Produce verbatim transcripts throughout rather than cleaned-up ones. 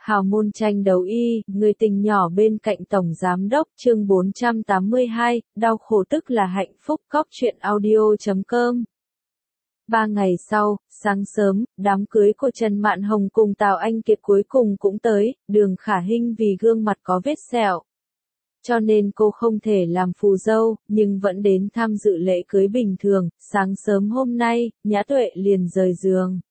Hào môn tranh đấu y, người tình nhỏ bên cạnh tổng giám đốc, chương bốn trăm tám mươi hai, đau khổ tức là hạnh phúc. Cóc truyện audio chấm com. Ba ngày sau, sáng sớm, đám cưới của Trần Mạn Hồng cùng Tào Anh Kiệt cuối cùng cũng tới. Đường Khả Hinh vì gương mặt có vết sẹo, cho nên cô không thể làm phù dâu, nhưng vẫn đến tham dự lễ cưới bình thường. Sáng sớm hôm nay, Nhã Tuệ liền rời giường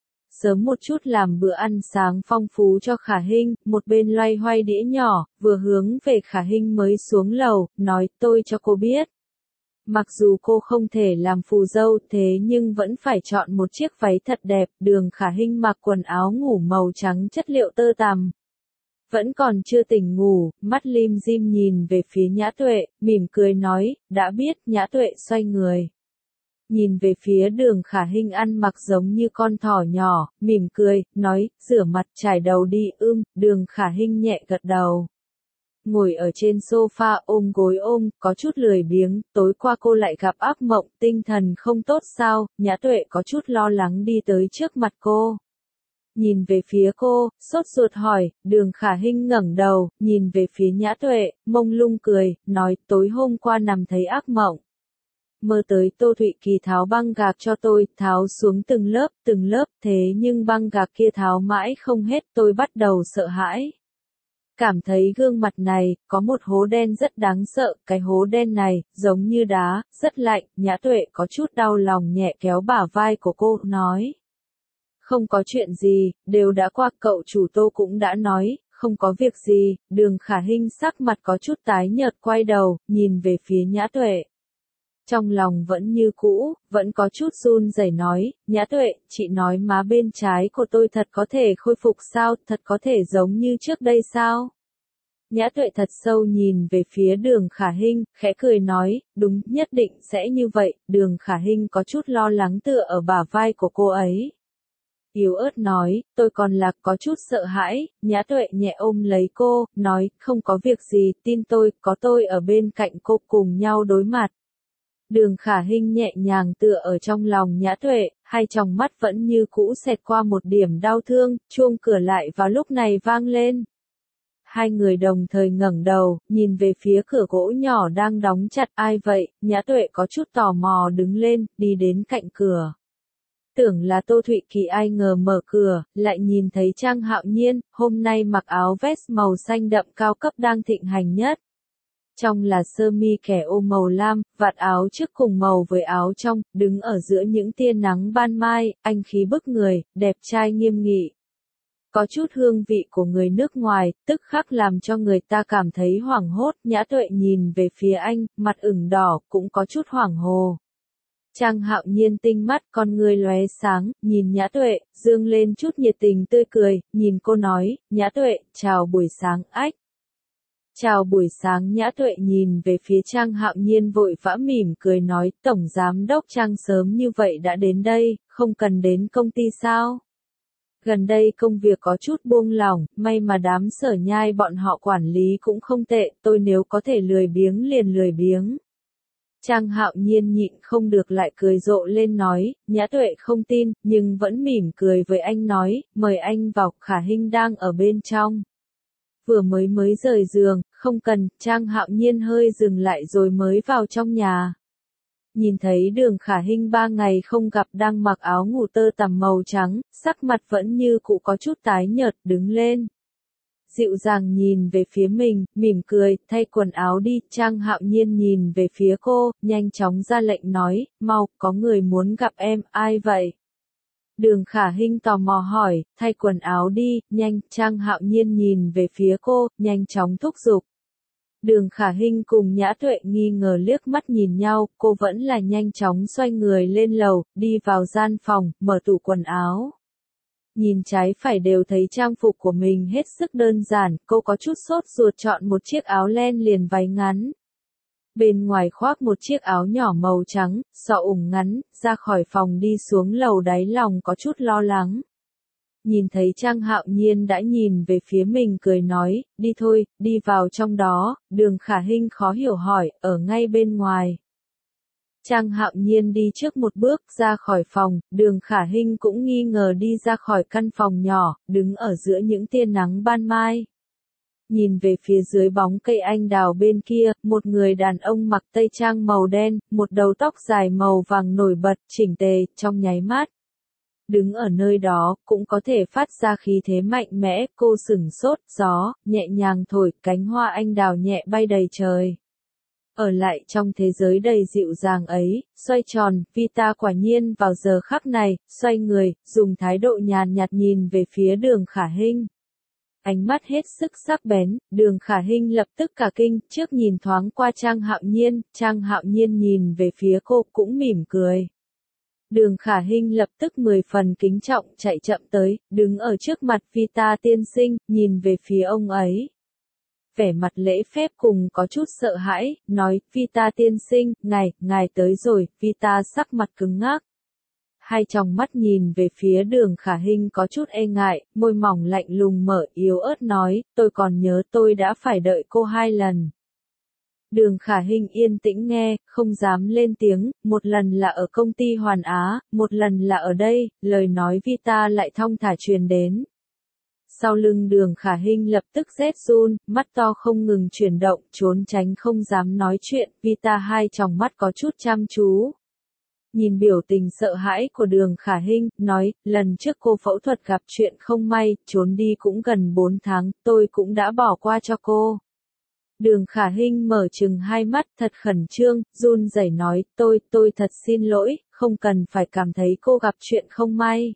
sớm một chút làm bữa ăn sáng phong phú cho Khả Hinh, một bên loay hoay đĩa nhỏ, vừa hướng về Khả Hinh mới xuống lầu, nói tôi cho cô biết. Mặc dù cô không thể làm phù dâu thế nhưng vẫn phải chọn một chiếc váy thật đẹp. Đường Khả Hinh mặc quần áo ngủ màu trắng chất liệu tơ tằm. Vẫn còn chưa tỉnh ngủ, mắt lim dim nhìn về phía Nhã Tuệ, mỉm cười nói, đã biết. Nhã Tuệ xoay người, nhìn về phía Đường Khả Hinh ăn mặc giống như con thỏ nhỏ, mỉm cười, nói, rửa mặt chải đầu đi. Ưm, Đường Khả Hinh nhẹ gật đầu. Ngồi ở trên sofa ôm gối ôm, có chút lười biếng. Tối qua cô lại gặp ác mộng, tinh thần không tốt sao? Nhã Tuệ có chút lo lắng đi tới trước mặt cô, nhìn về phía cô, sốt ruột hỏi. Đường Khả Hinh ngẩng đầu, nhìn về phía Nhã Tuệ, mông lung cười, nói, tối hôm qua nằm thấy ác mộng. Mơ tới Tô Thụy Kỳ tháo băng gạc cho tôi, tháo xuống từng lớp, từng lớp, thế nhưng băng gạc kia tháo mãi không hết, tôi bắt đầu sợ hãi. Cảm thấy gương mặt này, có một hố đen rất đáng sợ, cái hố đen này, giống như đá, rất lạnh. Nhã Tuệ có chút đau lòng nhẹ kéo bả vai của cô, nói. Không có chuyện gì, đều đã qua, cậu chủ Tô cũng đã nói, không có việc gì. Đường Khả Hinh sắc mặt có chút tái nhợt quay đầu, nhìn về phía Nhã Tuệ. Trong lòng vẫn như cũ, vẫn có chút run rẩy nói, Nhã Tuệ, chị nói má bên trái của tôi thật có thể khôi phục sao, thật có thể giống như trước đây sao? Nhã Tuệ thật sâu nhìn về phía Đường Khả Hinh, khẽ cười nói, đúng, nhất định sẽ như vậy. Đường Khả Hinh có chút lo lắng tựa ở bả vai của cô ấy, yếu ớt nói, tôi còn là có chút sợ hãi. Nhã Tuệ nhẹ ôm lấy cô, nói, không có việc gì, tin tôi, có tôi ở bên cạnh cô cùng nhau đối mặt. Đường Khả Hinh nhẹ nhàng tựa ở trong lòng Nhã Tuệ, hai tròng mắt vẫn như cũ xẹt qua một điểm đau thương. Chuông cửa lại vào lúc này vang lên. Hai người đồng thời ngẩng đầu, nhìn về phía cửa gỗ nhỏ đang đóng chặt. Ai vậy? Nhã Tuệ có chút tò mò đứng lên, đi đến cạnh cửa. Tưởng là Tô Thụy Kỳ, ai ngờ mở cửa, lại nhìn thấy Trang Hạo Nhiên, hôm nay mặc áo vest màu xanh đậm cao cấp đang thịnh hành nhất. Trong là sơ mi kẻ ô màu lam, vạt áo trước cùng màu với áo trong, đứng ở giữa những tia nắng ban mai, anh khí bức người, đẹp trai nghiêm nghị. Có chút hương vị của người nước ngoài, tức khắc làm cho người ta cảm thấy hoảng hốt. Nhã Tuệ nhìn về phía anh, mặt ửng đỏ, cũng có chút hoảng hồ. Trang Hạo Nhiên tinh mắt, con người lóe sáng, nhìn Nhã Tuệ, dương lên chút nhiệt tình tươi cười, nhìn cô nói, Nhã Tuệ, chào buổi sáng. Ách. Chào buổi sáng. Nhã Tuệ nhìn về phía Trang Hạo Nhiên vội vã mỉm cười nói, Tổng Giám đốc Trang sớm như vậy đã đến đây, không cần đến công ty sao? Gần đây công việc có chút buông lỏng, may mà đám Sở Nhai bọn họ quản lý cũng không tệ, tôi nếu có thể lười biếng liền lười biếng. Trang Hạo Nhiên nhịn không được lại cười rộ lên nói, Nhã Tuệ không tin, nhưng vẫn mỉm cười với anh nói, mời anh vào. Khả Hinh đang ở bên trong, vừa mới mới rời giường, không cần. Trang Hạo Nhiên hơi dừng lại rồi mới vào trong nhà. Nhìn thấy Đường Khả Hinh ba ngày không gặp đang mặc áo ngủ tơ tằm màu trắng, sắc mặt vẫn như cũ có chút tái nhợt, đứng lên. Dịu dàng nhìn về phía mình, mỉm cười, thay quần áo đi. Trang Hạo Nhiên nhìn về phía cô, nhanh chóng ra lệnh nói, mau, có người muốn gặp em. Ai vậy? Đường Khả Hinh tò mò hỏi, thay quần áo đi, nhanh. Trang Hạo Nhiên nhìn về phía cô, nhanh chóng thúc giục. Đường Khả Hinh cùng Nhã Tuệ nghi ngờ liếc mắt nhìn nhau, cô vẫn là nhanh chóng xoay người lên lầu, đi vào gian phòng, mở tủ quần áo. Nhìn trái phải đều thấy trang phục của mình hết sức đơn giản, cô có chút sốt ruột chọn một chiếc áo len liền váy ngắn. Bên ngoài khoác một chiếc áo nhỏ màu trắng, xỏ ủng ngắn, ra khỏi phòng đi xuống lầu đáy lòng có chút lo lắng. Nhìn thấy Trang Hạo Nhiên đã nhìn về phía mình cười nói, đi thôi, đi vào trong đó. Đường Khả Hinh khó hiểu hỏi, ở ngay bên ngoài. Trang Hạo Nhiên đi trước một bước ra khỏi phòng, Đường Khả Hinh cũng nghi ngờ đi ra khỏi căn phòng nhỏ, đứng ở giữa những tia nắng ban mai. Nhìn về phía dưới bóng cây anh đào bên kia, một người đàn ông mặc tây trang màu đen, một đầu tóc dài màu vàng nổi bật, chỉnh tề, trong nháy mắt. Đứng ở nơi đó, cũng có thể phát ra khí thế mạnh mẽ, cô sửng sốt, gió, nhẹ nhàng thổi, cánh hoa anh đào nhẹ bay đầy trời. Ở lại trong thế giới đầy dịu dàng ấy, xoay tròn, Vita quả nhiên vào giờ khắc này, xoay người, dùng thái độ nhàn nhạt nhìn về phía Đường Khả Hinh. Ánh mắt hết sức sắc bén, Đường Khả Hinh lập tức cả kinh, trước nhìn thoáng qua Trang Hạo Nhiên, Trang Hạo Nhiên nhìn về phía cô cũng mỉm cười. Đường Khả Hinh lập tức mười phần kính trọng chạy chậm tới, đứng ở trước mặt Vita tiên sinh, nhìn về phía ông ấy. Vẻ mặt lễ phép cùng có chút sợ hãi, nói, Vita tiên sinh, ngài, ngài tới rồi, Vita sắc mặt cứng ngắc. Hai tròng mắt nhìn về phía Đường Khả Hinh có chút e ngại, môi mỏng lạnh lùng mở yếu ớt nói, tôi còn nhớ tôi đã phải đợi cô hai lần. Đường Khả Hinh yên tĩnh nghe, không dám lên tiếng, một lần là ở công ty Hoàn Á, một lần là ở đây, lời nói Vita lại thong thả truyền đến. Sau lưng Đường Khả Hinh lập tức rét run, mắt to không ngừng chuyển động, trốn tránh không dám nói chuyện, Vita hai tròng mắt có chút chăm chú. Nhìn biểu tình sợ hãi của Đường Khả Hinh, nói, lần trước cô phẫu thuật gặp chuyện không may, trốn đi cũng gần bốn tháng, tôi cũng đã bỏ qua cho cô. Đường Khả Hinh mở trừng hai mắt thật khẩn trương, run rẩy nói, tôi, tôi thật xin lỗi, không cần phải cảm thấy cô gặp chuyện không may.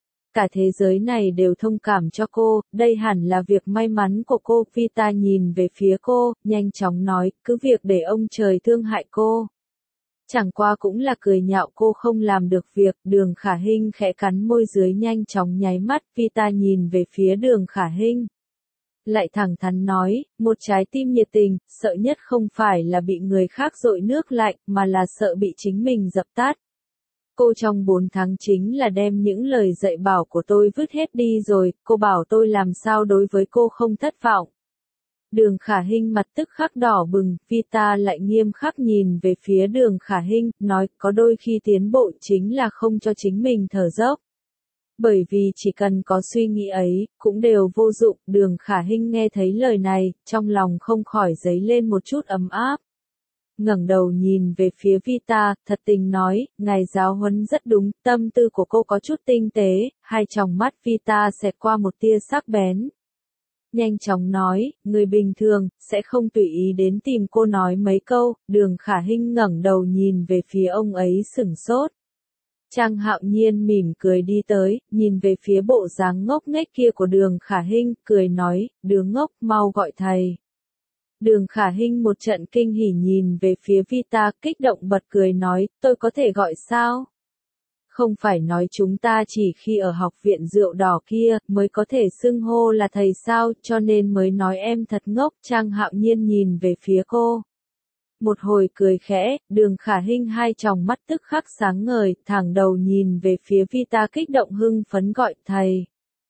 Cả thế giới này đều thông cảm cho cô, đây hẳn là việc may mắn của cô. Vita nhìn về phía cô, nhanh chóng nói, cứ việc để ông trời thương hại cô. Chẳng qua cũng là cười nhạo cô không làm được việc, Đường Khả Hinh khẽ cắn môi dưới nhanh chóng nháy mắt, Vita nhìn về phía Đường Khả Hinh. Lại thẳng thắn nói, một trái tim nhiệt tình, sợ nhất không phải là bị người khác dội nước lạnh, mà là sợ bị chính mình dập tắt. Cô trong bốn tháng chính là đem những lời dạy bảo của tôi vứt hết đi rồi, cô bảo tôi làm sao đối với cô không thất vọng. Đường Khả Hinh mặt tức khắc đỏ bừng, Vita lại nghiêm khắc nhìn về phía Đường Khả Hinh, nói, có đôi khi tiến bộ chính là không cho chính mình thở dốc. Bởi vì chỉ cần có suy nghĩ ấy, cũng đều vô dụng, Đường Khả Hinh nghe thấy lời này, trong lòng không khỏi dấy lên một chút ấm áp. Ngẩng đầu nhìn về phía Vita, thật tình nói, ngài giáo huấn rất đúng, tâm tư của cô có chút tinh tế, hai tròng mắt Vita xẹt qua một tia sắc bén. Nhanh chóng nói, người bình thường, sẽ không tùy ý đến tìm cô nói mấy câu, Đường Khả Hinh ngẩng đầu nhìn về phía ông ấy sửng sốt. Trang Hạo Nhiên mỉm cười đi tới, nhìn về phía bộ dáng ngốc nghếch kia của Đường Khả Hinh, cười nói, đứa ngốc, mau gọi thầy. Đường Khả Hinh một trận kinh hỉ nhìn về phía Vita, kích động bật cười nói, tôi có thể gọi sao? Không phải nói chúng ta chỉ khi ở học viện rượu đỏ kia, mới có thể xưng hô là thầy sao, cho nên mới nói em thật ngốc. Trang Hạo Nhiên nhìn về phía cô. Một hồi cười khẽ, Đường Khả Hinh hai tròng mắt tức khắc sáng ngời, thẳng đầu nhìn về phía Vita kích động hưng phấn gọi thầy.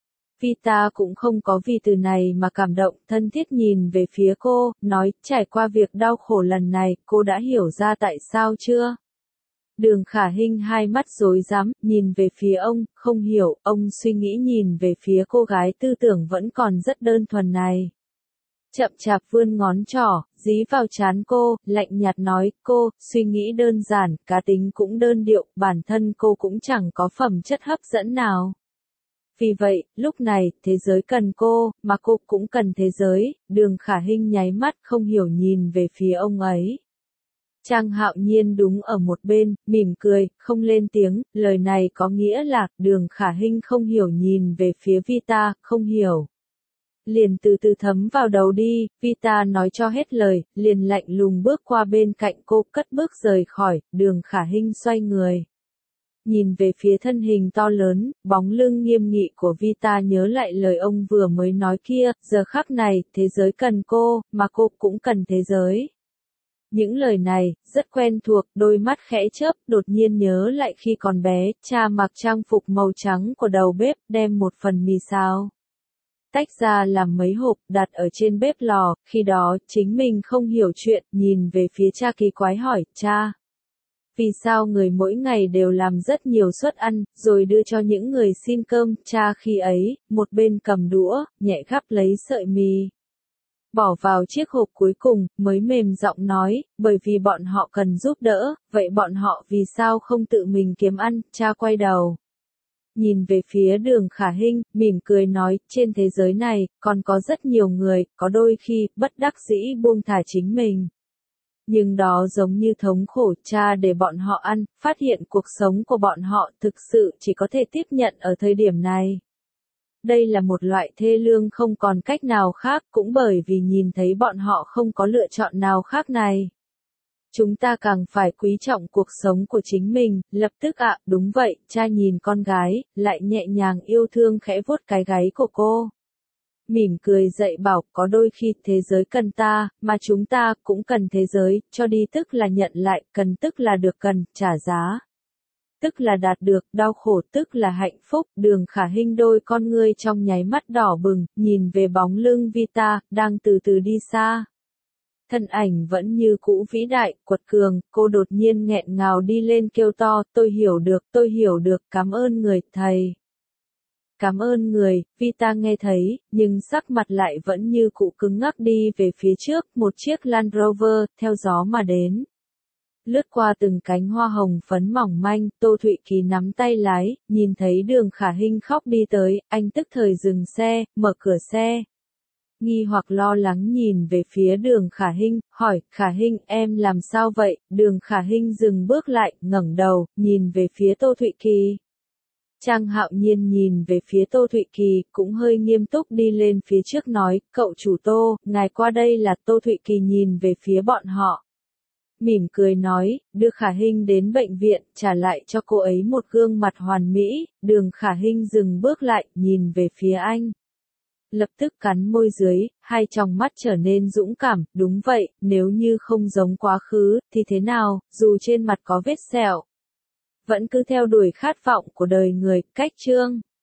Vita cũng không có vì từ này mà cảm động, thân thiết nhìn về phía cô, nói, trải qua việc đau khổ lần này, cô đã hiểu ra tại sao chưa? Đường Khả Hinh hai mắt rối rắm, nhìn về phía ông, không hiểu, ông suy nghĩ nhìn về phía cô gái tư tưởng vẫn còn rất đơn thuần này. Chậm chạp vươn ngón trỏ, dí vào trán cô, lạnh nhạt nói, cô, suy nghĩ đơn giản, cá tính cũng đơn điệu, bản thân cô cũng chẳng có phẩm chất hấp dẫn nào. Vì vậy, lúc này, thế giới cần cô, mà cô cũng cần thế giới. Đường Khả Hinh nháy mắt không hiểu nhìn về phía ông ấy. Trang Hạo Nhiên đúng ở một bên, mỉm cười, không lên tiếng, lời này có nghĩa là, Đường Khả Hinh không hiểu nhìn về phía Vita, không hiểu. Liền từ từ thấm vào đầu đi, Vita nói cho hết lời, liền lạnh lùng bước qua bên cạnh cô, cất bước rời khỏi, Đường Khả Hinh xoay người. Nhìn về phía thân hình to lớn, bóng lưng nghiêm nghị của Vita nhớ lại lời ông vừa mới nói kia, giờ khắc này, thế giới cần cô, mà cô cũng cần thế giới. Những lời này, rất quen thuộc, đôi mắt khẽ chớp, đột nhiên nhớ lại khi còn bé, cha mặc trang phục màu trắng của đầu bếp, đem một phần mì xào tách ra làm mấy hộp, đặt ở trên bếp lò, khi đó, chính mình không hiểu chuyện, nhìn về phía cha kỳ quái hỏi, cha. vì sao người mỗi ngày đều làm rất nhiều suất ăn, rồi đưa cho những người xin cơm, cha khi ấy, một bên cầm đũa, nhẹ gắp lấy sợi mì. Bỏ vào chiếc hộp cuối cùng, mới mềm giọng nói, bởi vì bọn họ cần giúp đỡ, vậy bọn họ vì sao không tự mình kiếm ăn, cha quay đầu. Nhìn về phía Đường Khả Hinh, mỉm cười nói, trên thế giới này, còn có rất nhiều người, có đôi khi, bất đắc dĩ buông thả chính mình. Nhưng đó giống như thống khổ cha để bọn họ ăn, phát hiện cuộc sống của bọn họ thực sự chỉ có thể tiếp nhận ở thời điểm này. Đây là một loại thê lương không còn cách nào khác, cũng bởi vì nhìn thấy bọn họ không có lựa chọn nào khác này. Chúng ta càng phải quý trọng cuộc sống của chính mình, lập tức ạ, à, đúng vậy, cha nhìn con gái, lại nhẹ nhàng yêu thương khẽ vuốt cái gáy của cô. Mỉm cười dạy bảo, có đôi khi thế giới cần ta, mà chúng ta cũng cần thế giới, cho đi tức là nhận lại, cần tức là được cần, trả giá. Tức là đạt được, đau khổ tức là hạnh phúc, Đường Khả Hinh đôi con ngươi trong nháy mắt đỏ bừng, nhìn về bóng lưng Vita, đang từ từ đi xa. Thân ảnh vẫn như cũ vĩ đại, quật cường, cô đột nhiên nghẹn ngào đi lên kêu to, tôi hiểu được, tôi hiểu được, cảm ơn người, thầy. Cảm ơn người, Vita nghe thấy, nhưng sắc mặt lại vẫn như cũ cứng ngắc đi về phía trước, một chiếc Land Rover, theo gió mà đến. Lướt qua từng cánh hoa hồng phấn mỏng manh, Tô Thụy Kỳ nắm tay lái, nhìn thấy Đường Khả Hinh khóc đi tới, anh tức thời dừng xe, mở cửa xe. Nghi hoặc lo lắng nhìn về phía Đường Khả Hinh, hỏi, Khả Hinh em làm sao vậy? Đường Khả Hinh dừng bước lại, ngẩng đầu, nhìn về phía Tô Thụy Kỳ. Trang Hạo Nhiên nhìn về phía Tô Thụy Kỳ, cũng hơi nghiêm túc đi lên phía trước nói, cậu chủ Tô, ngài qua đây là Tô Thụy Kỳ nhìn về phía bọn họ. Mỉm cười nói, đưa Khả Hinh đến bệnh viện, trả lại cho cô ấy một gương mặt hoàn mỹ, Đường Khả Hinh dừng bước lại, nhìn về phía anh. Lập tức cắn môi dưới, hai tròng mắt trở nên dũng cảm, đúng vậy, nếu như không giống quá khứ, thì thế nào, dù trên mặt có vết sẹo. Vẫn cứ theo đuổi khát vọng của đời người, cách chương.